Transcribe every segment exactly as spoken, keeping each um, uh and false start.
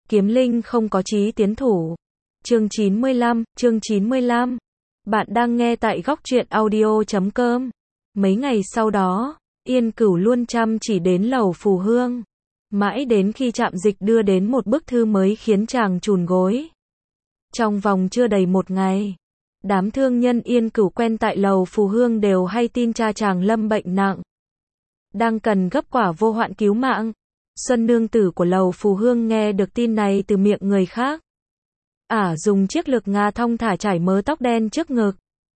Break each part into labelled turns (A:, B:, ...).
A: Kiếm linh không có chí tiến thủ. Chương chín mươi lăm, chương chín mươi lăm. Bạn đang nghe tại góc truyện audio chấm com. Mấy ngày sau đó, Yên Cửu luôn chăm chỉ đến lầu phù hương. Mãi đến khi Trạm Dịch đưa đến một bức thư mới khiến chàng chùn gối. Trong vòng chưa đầy một ngày, đám thương nhân Yên Cửu quen tại lầu phù hương đều hay tin cha chàng lâm bệnh nặng, đang cần gấp quả vô hoạn cứu mạng. Xuân nương tử của lầu phù hương nghe được tin này từ miệng người khác. Ả dùng chiếc lược ngà thong thả chải mớ tóc đen trước ngực.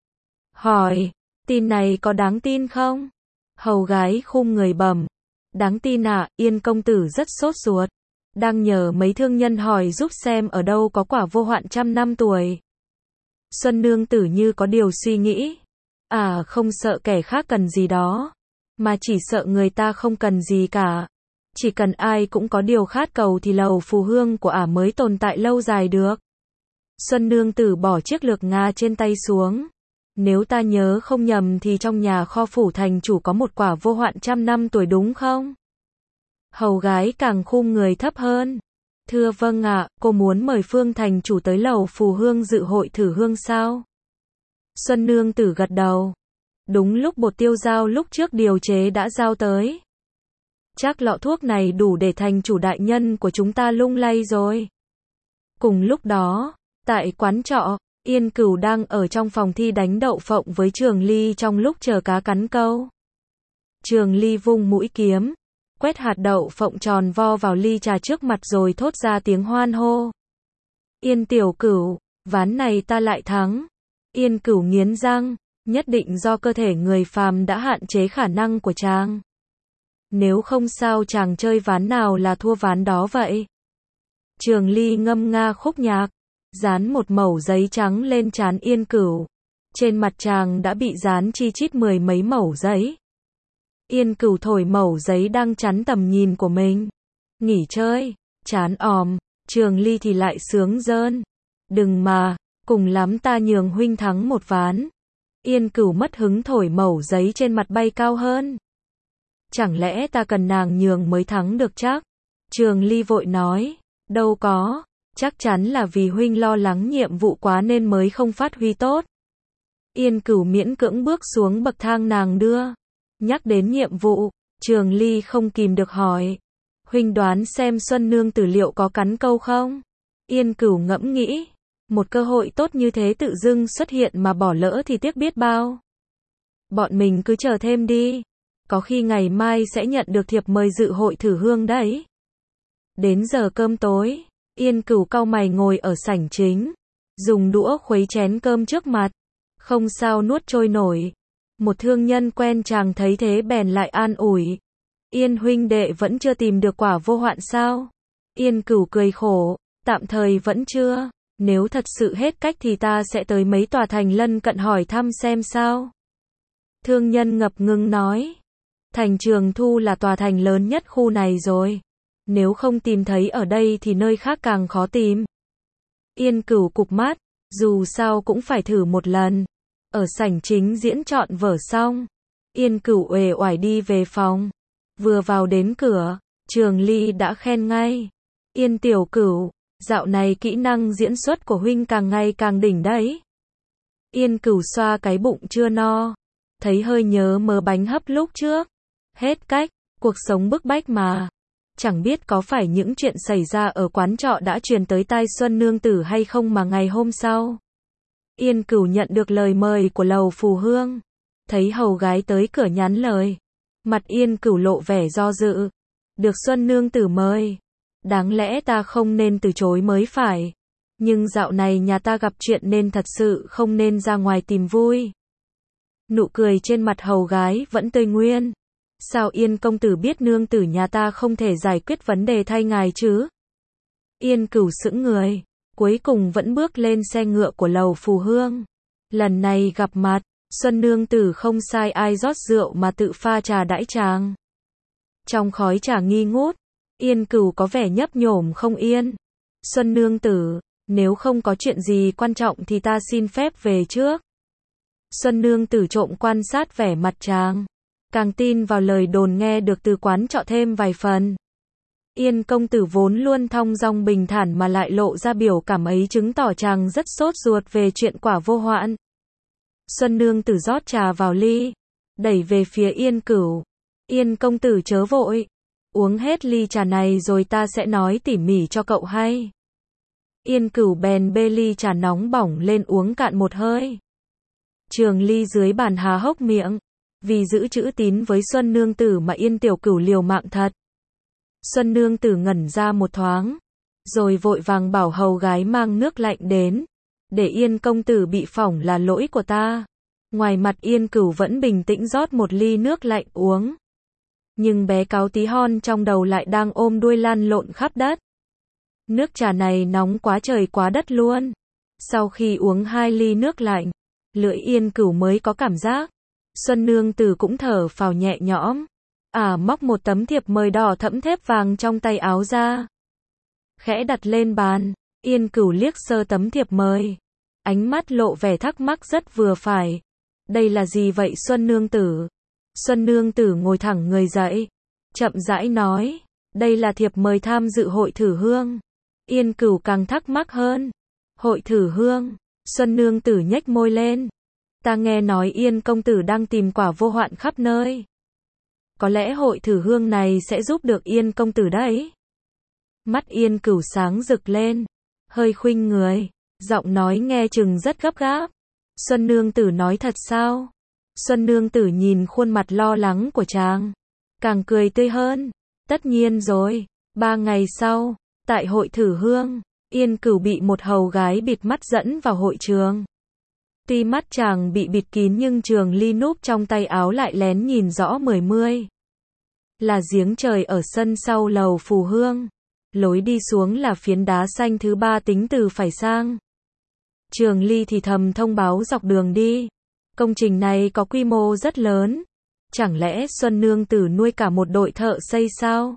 A: Hỏi, tin này có đáng tin không? Hầu gái khum người bẩm, đáng tin ạ. Yên công tử rất sốt ruột, đang nhờ mấy thương nhân hỏi giúp xem ở đâu có quả vô hoạn trăm năm tuổi. Xuân nương tử như có điều suy nghĩ. À, không sợ kẻ khác cần gì đó, mà chỉ sợ người ta không cần gì cả. Chỉ cần ai cũng có điều khát cầu thì lầu phù hương của ả mới tồn tại lâu dài được. Xuân nương tử bỏ chiếc lược ngà trên tay xuống. Nếu ta nhớ không nhầm thì trong nhà kho phủ thành chủ có một quả vô hoạn trăm năm tuổi đúng không? Hầu gái càng khum người thấp hơn. Thưa vâng ạ, cô muốn mời Phương thành chủ tới lầu phù hương dự hội thử hương sao? Xuân nương tử gật đầu. Đúng lúc bột tiêu dao lúc trước điều chế đã giao tới. Chắc lọ thuốc này đủ để thành chủ đại nhân của chúng ta lung lay rồi. Cùng lúc đó, tại quán trọ, Yên Cửu đang ở trong phòng thi đánh đậu phộng với Trường Ly trong lúc chờ cá cắn câu. Trường Ly vung mũi kiếm, quét hạt đậu phộng tròn vo vào ly trà trước mặt rồi thốt ra tiếng hoan hô. Yên tiểu Cửu, ván này ta lại thắng. Yên Cửu nghiến răng, nhất định do cơ thể người phàm đã hạn chế khả năng của chàng. Nếu không sao chàng chơi ván nào là thua ván đó vậy. Trường Ly ngâm nga khúc nhạc, dán một mẩu giấy trắng lên trán Yên Cửu. Trên mặt chàng đã bị dán chi chít mười mấy mẩu giấy. Yên Cửu thổi mẩu giấy đang chắn tầm nhìn của mình. Nghỉ chơi, chán òm. Trường Ly thì lại sướng rơn. Đừng mà, cùng lắm ta nhường huynh thắng một ván. Yên Cửu mất hứng thổi mẩu giấy trên mặt bay cao hơn. Chẳng lẽ ta cần nàng nhường mới thắng được chắc? Trường Ly vội nói, đâu có, chắc chắn là vì huynh lo lắng nhiệm vụ quá nên mới không phát huy tốt. Yên Cửu miễn cưỡng bước xuống bậc thang nàng đưa. Nhắc đến nhiệm vụ, Trường Ly không kìm được hỏi, huynh đoán xem Xuân nương tử liệu có cắn câu không? Yên Cửu ngẫm nghĩ, một cơ hội tốt như thế tự dưng xuất hiện mà bỏ lỡ thì tiếc biết bao. Bọn mình cứ chờ thêm đi. Có khi ngày mai sẽ nhận được thiệp mời dự hội thử hương đấy. Đến giờ cơm tối, Yên Cửu cau mày ngồi ở sảnh chính, dùng đũa khuấy chén cơm trước mặt, không sao nuốt trôi nổi. Một thương nhân quen chàng thấy thế bèn lại an ủi, Yên huynh đệ vẫn chưa tìm được quả vô hoạn sao? Yên Cửu cười khổ, tạm thời vẫn chưa, nếu thật sự hết cách thì ta sẽ tới mấy tòa thành lân cận hỏi thăm xem sao. Thương nhân ngập ngừng nói, thành Trường Thu là tòa thành lớn nhất khu này rồi. Nếu không tìm thấy ở đây thì nơi khác càng khó tìm. Yên Cửu cụp mắt, dù sao cũng phải thử một lần. Ở sảnh chính diễn trọn vở xong, Yên Cửu uể oải đi về phòng. Vừa vào đến cửa, Trường Ly đã khen ngay. Yên tiểu Cửu, dạo này kỹ năng diễn xuất của huynh càng ngày càng đỉnh đấy. Yên Cửu xoa cái bụng chưa no, thấy hơi nhớ mớ bánh hấp lúc trước. Hết cách, cuộc sống bức bách mà. Chẳng biết có phải những chuyện xảy ra ở quán trọ đã truyền tới tai Xuân nương tử hay không mà ngày hôm sau, Yên Cửu nhận được lời mời của lầu phù hương. Thấy hầu gái tới cửa nhắn lời, mặt Yên Cửu lộ vẻ do dự. Được Xuân nương tử mời, đáng lẽ ta không nên từ chối mới phải. Nhưng dạo này nhà ta gặp chuyện nên thật sự không nên ra ngoài tìm vui. Nụ cười trên mặt hầu gái vẫn tươi nguyên. Sao Yên công tử biết nương tử nhà ta không thể giải quyết vấn đề thay ngài chứ? Yên Cửu sững người, cuối cùng vẫn bước lên xe ngựa của lầu phù hương. Lần này gặp mặt, Xuân nương tử không sai ai rót rượu mà tự pha trà đãi chàng. Trong khói trà nghi ngút, Yên Cửu có vẻ nhấp nhổm không yên. Xuân nương tử, nếu không có chuyện gì quan trọng thì ta xin phép về trước. Xuân nương tử trộm quan sát vẻ mặt chàng, càng tin vào lời đồn nghe được từ quán trọ thêm vài phần. Yên công tử vốn luôn thong dong bình thản mà lại lộ ra biểu cảm ấy chứng tỏ chàng rất sốt ruột về chuyện quả vô hoạn. Xuân nương tử rót trà vào ly, đẩy về phía Yên Cửu. Yên công tử chớ vội, uống hết ly trà này rồi ta sẽ nói tỉ mỉ cho cậu hay. Yên Cửu bèn bê ly trà nóng bỏng lên uống cạn một hơi. Trường Ly dưới bàn há hốc miệng, vì giữ chữ tín với Xuân nương tử mà Yên tiểu cửu liều mạng thật. Xuân nương tử ngẩn ra một thoáng, rồi vội vàng bảo hầu gái mang nước lạnh đến, để Yên công tử bị phỏng là lỗi của ta. Ngoài mặt Yên Cửu vẫn bình tĩnh rót một ly nước lạnh uống. Nhưng bé cáo tí hon trong đầu lại đang ôm đuôi lăn lộn khắp đất. Nước trà này nóng quá trời quá đất luôn. Sau khi uống hai ly nước lạnh, lưỡi Yên Cửu mới có cảm giác. Xuân nương tử cũng thở phào nhẹ nhõm. À móc một tấm thiệp mời đỏ thẫm thép vàng trong tay áo ra. Khẽ đặt lên bàn, Yên Cửu liếc sơ tấm thiệp mời. Ánh mắt lộ vẻ thắc mắc rất vừa phải. Đây là gì vậy Xuân nương tử? Xuân nương tử ngồi thẳng người dậy, chậm rãi nói, đây là thiệp mời tham dự hội thử hương. Yên Cửu càng thắc mắc hơn. Hội thử hương? Xuân nương tử nhếch môi lên. Ta nghe nói Yên công tử đang tìm quả vô hoạn khắp nơi. Có lẽ hội thử hương này sẽ giúp được Yên công tử đấy. Mắt Yên Cửu sáng rực lên, hơi khuynh người, giọng nói nghe chừng rất gấp gáp. Xuân nương tử nói thật sao? Xuân nương tử nhìn khuôn mặt lo lắng của chàng, càng cười tươi hơn. Tất nhiên rồi. Ba ngày sau, tại hội thử hương, Yên Cửu bị một hầu gái bịt mắt dẫn vào hội trường. Tuy mắt chàng bị bịt kín nhưng Trường Ly núp trong tay áo lại lén nhìn rõ mười mươi. Là giếng trời ở sân sau lầu phù hương. Lối đi xuống là phiến đá xanh thứ ba tính từ phải sang. Trường Ly thì thầm thông báo dọc đường đi. Công trình này có quy mô rất lớn. Chẳng lẽ Xuân nương tử nuôi cả một đội thợ xây sao?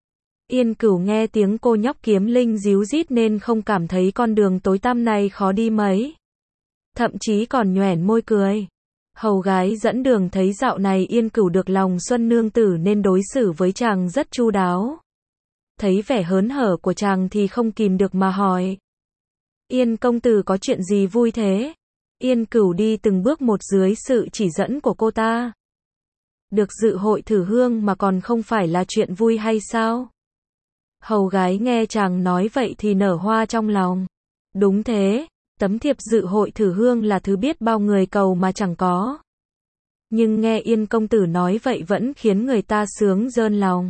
A: Yên Cửu nghe tiếng cô nhóc kiếm linh díu dít nên không cảm thấy con đường tối tăm này khó đi mấy. Thậm chí còn nhoẻn môi cười. Hầu gái dẫn đường thấy dạo này Yên Cửu được lòng Xuân nương tử nên đối xử với chàng rất chu đáo. Thấy vẻ hớn hở của chàng thì không kìm được mà hỏi. Yên công tử có chuyện gì vui thế? Yên Cửu đi từng bước một dưới sự chỉ dẫn của cô ta. Được dự hội thử hương mà còn không phải là chuyện vui hay sao? Hầu gái nghe chàng nói vậy thì nở hoa trong lòng. Đúng thế, tấm thiệp dự hội thử hương là thứ biết bao người cầu mà chẳng có. Nhưng nghe Yên công tử nói vậy vẫn khiến người ta sướng rơn lòng.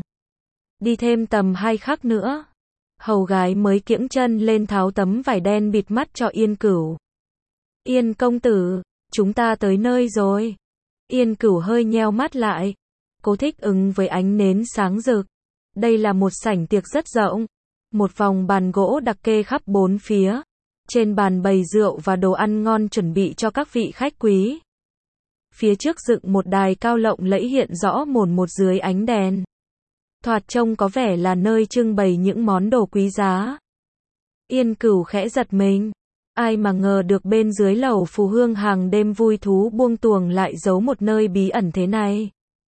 A: Đi thêm tầm hai khắc nữa, hầu gái mới kiễng chân lên tháo tấm vải đen bịt mắt cho Yên Cửu. Yên công tử, chúng ta tới nơi rồi. Yên Cửu hơi nheo mắt lại, cố thích ứng với ánh nến sáng rực. Đây là một sảnh tiệc rất rộng, một vòng bàn gỗ đặc kê khắp bốn phía. Trên bàn bày rượu và đồ ăn ngon chuẩn bị cho các vị khách quý. Phía trước dựng một đài cao lộng lẫy hiện rõ mồn một dưới ánh đèn. Thoạt trông có vẻ là nơi trưng bày những món đồ quý giá. Yên Cửu khẽ giật mình. Ai mà ngờ được bên dưới lầu phù hương hàng đêm vui thú buông tuồng lại giấu một nơi bí ẩn thế này.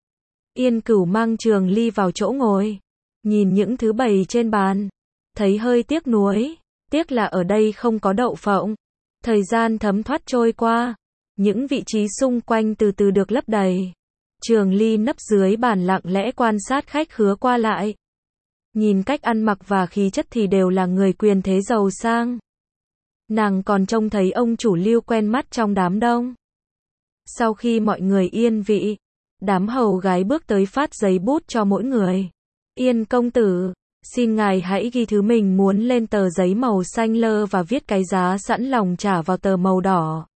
A: Yên Cửu mang Trường Ly vào chỗ ngồi. Nhìn những thứ bày trên bàn. Thấy hơi tiếc nuối. Tiếc là ở đây không có đậu phộng. Thời gian thấm thoát trôi qua. Những vị trí xung quanh từ từ được lấp đầy. Trường Ly nấp dưới bàn lặng lẽ quan sát khách khứa qua lại. Nhìn cách ăn mặc và khí chất thì đều là người quyền thế giàu sang. Nàng còn trông thấy ông chủ Lưu quen mắt trong đám đông. Sau khi mọi người yên vị, đám hầu gái bước tới phát giấy bút cho mỗi người. Yên công tử, xin ngài hãy ghi thứ mình muốn lên tờ giấy màu xanh lơ và viết cái giá sẵn lòng trả vào tờ màu đỏ.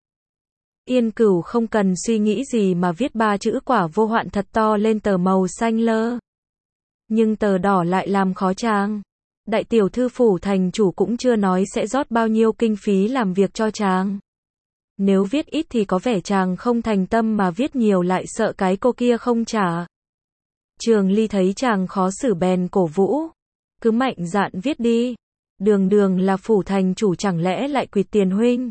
A: Yên Cửu không cần suy nghĩ gì mà viết ba chữ quả vô hoạn thật to lên tờ màu xanh lơ. Nhưng tờ đỏ lại làm khó chàng. Đại tiểu thư phủ thành chủ cũng chưa nói sẽ rót bao nhiêu kinh phí làm việc cho chàng. Nếu viết ít thì có vẻ chàng không thành tâm mà viết nhiều lại sợ cái cô kia không trả. Trường Ly thấy chàng khó xử bèn cổ vũ. Cứ mạnh dạn viết đi. Đường đường là phủ thành chủ chẳng lẽ lại quỵt tiền huynh.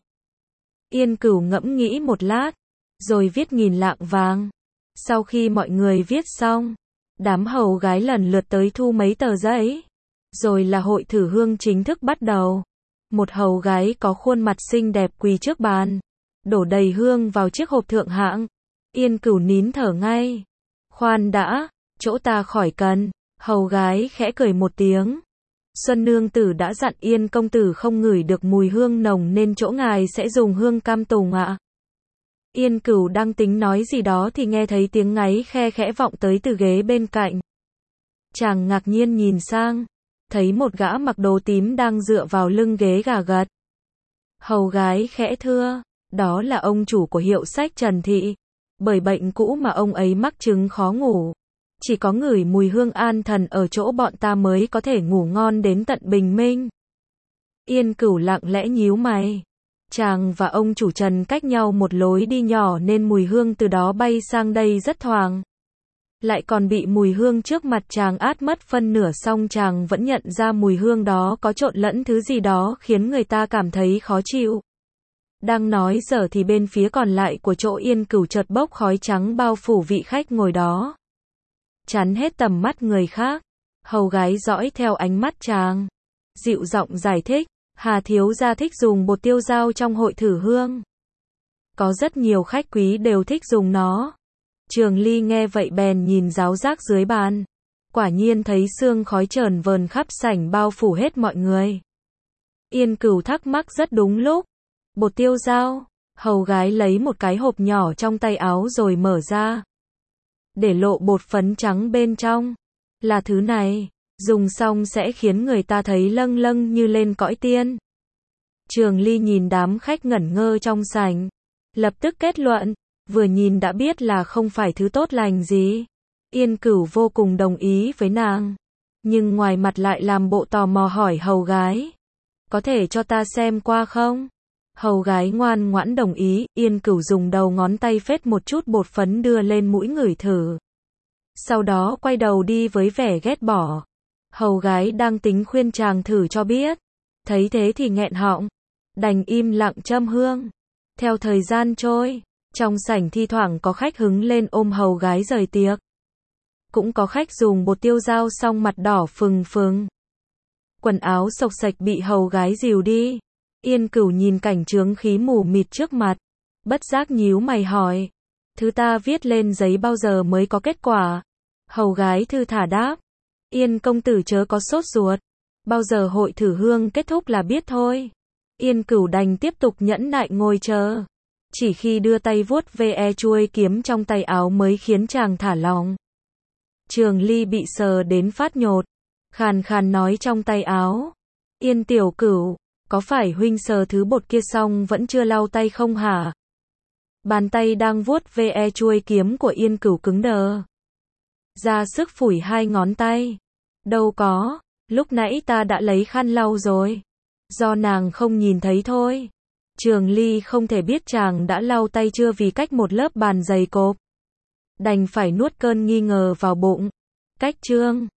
A: Yên Cửu ngẫm nghĩ một lát, rồi viết nghìn lạng vàng. Sau khi mọi người viết xong, đám hầu gái lần lượt tới thu mấy tờ giấy. Rồi là hội thử hương chính thức bắt đầu. Một hầu gái có khuôn mặt xinh đẹp quỳ trước bàn, đổ đầy hương vào chiếc hộp thượng hạng. Yên Cửu nín thở ngay. Khoan đã, chỗ ta khỏi cần. Hầu gái khẽ cười một tiếng. Xuân nương tử đã dặn Yên công tử không ngửi được mùi hương nồng nên chỗ ngài sẽ dùng hương cam tùng ạ. Yên Cửu đang tính nói gì đó thì nghe thấy tiếng ngáy khe khẽ vọng tới từ ghế bên cạnh. Chàng ngạc nhiên nhìn sang, thấy một gã mặc đồ tím đang dựa vào lưng ghế gà gật. Hầu gái khẽ thưa, đó là ông chủ của hiệu sách Trần Thị. Bởi bệnh cũ mà ông ấy mắc chứng khó ngủ. Chỉ có ngửi mùi hương an thần ở chỗ bọn ta mới có thể ngủ ngon đến tận bình minh. Yên Cửu lặng lẽ nhíu mày. Chàng và ông chủ Trần cách nhau một lối đi nhỏ nên mùi hương từ đó bay sang đây rất thoảng. Lại còn bị mùi hương trước mặt chàng át mất phân nửa, xong chàng vẫn nhận ra mùi hương đó có trộn lẫn thứ gì đó khiến người ta cảm thấy khó chịu. Đang nói dở thì bên phía còn lại của chỗ Yên Cửu chợt bốc khói trắng bao phủ vị khách ngồi đó, chắn hết tầm mắt người khác. Hầu gái dõi theo ánh mắt chàng, dịu giọng giải thích, Hà thiếu gia thích dùng bột tiêu dao trong hội thử hương. Có rất nhiều khách quý đều thích dùng nó. Trường Ly nghe vậy bèn nhìn ráo rác dưới bàn. Quả nhiên thấy sương khói trờn vờn khắp sảnh bao phủ hết mọi người. Yên Cửu thắc mắc rất đúng lúc. Bột tiêu dao. Hầu gái lấy một cái hộp nhỏ trong tay áo rồi mở ra. Để lộ bột phấn trắng bên trong. Là thứ này. Dùng xong sẽ khiến người ta thấy lâng lâng như lên cõi tiên. Trường Ly nhìn đám khách ngẩn ngơ trong sảnh, lập tức kết luận, vừa nhìn đã biết là không phải thứ tốt lành gì. Yên Cửu vô cùng đồng ý với nàng, nhưng ngoài mặt lại làm bộ tò mò hỏi hầu gái, có thể cho ta xem qua không? Hầu gái ngoan ngoãn đồng ý. Yên Cửu dùng đầu ngón tay phết một chút bột phấn đưa lên mũi ngửi thử. Sau đó quay đầu đi với vẻ ghét bỏ. Hầu gái đang tính khuyên chàng thử cho biết, thấy thế thì nghẹn họng, đành im lặng châm hương. Theo thời gian trôi, trong sảnh thi thoảng có khách hứng lên ôm hầu gái rời tiệc. Cũng có khách dùng bột tiêu dao xong mặt đỏ phừng phừng. Quần áo xộc xạch bị hầu gái dìu đi. Yên Cửu nhìn cảnh chướng khí mù mịt trước mặt, bất giác nhíu mày hỏi, thứ ta viết lên giấy bao giờ mới có kết quả? Hầu gái thư thả đáp, Yên công tử chớ có sốt ruột, bao giờ hội thử hương kết thúc là biết thôi. Yên Cửu đành tiếp tục nhẫn nại ngồi chờ. Chỉ khi đưa tay vuốt ve chuôi kiếm trong tay áo mới khiến chàng thả lòng. Trường Ly bị sờ đến phát nhột, khàn khàn nói trong tay áo, Yên tiểu Cửu, có phải huynh sờ thứ bột kia xong vẫn chưa lau tay không hả? Bàn tay đang vuốt ve chuôi kiếm của Yên Cửu cứng đờ, ra sức phủi hai ngón tay. Đâu có, lúc nãy ta đã lấy khăn lau rồi. Do nàng không nhìn thấy thôi. Trường Ly không thể biết chàng đã lau tay chưa vì cách một lớp bàn dày cộp. Đành phải nuốt cơn nghi ngờ vào bụng. Cách chương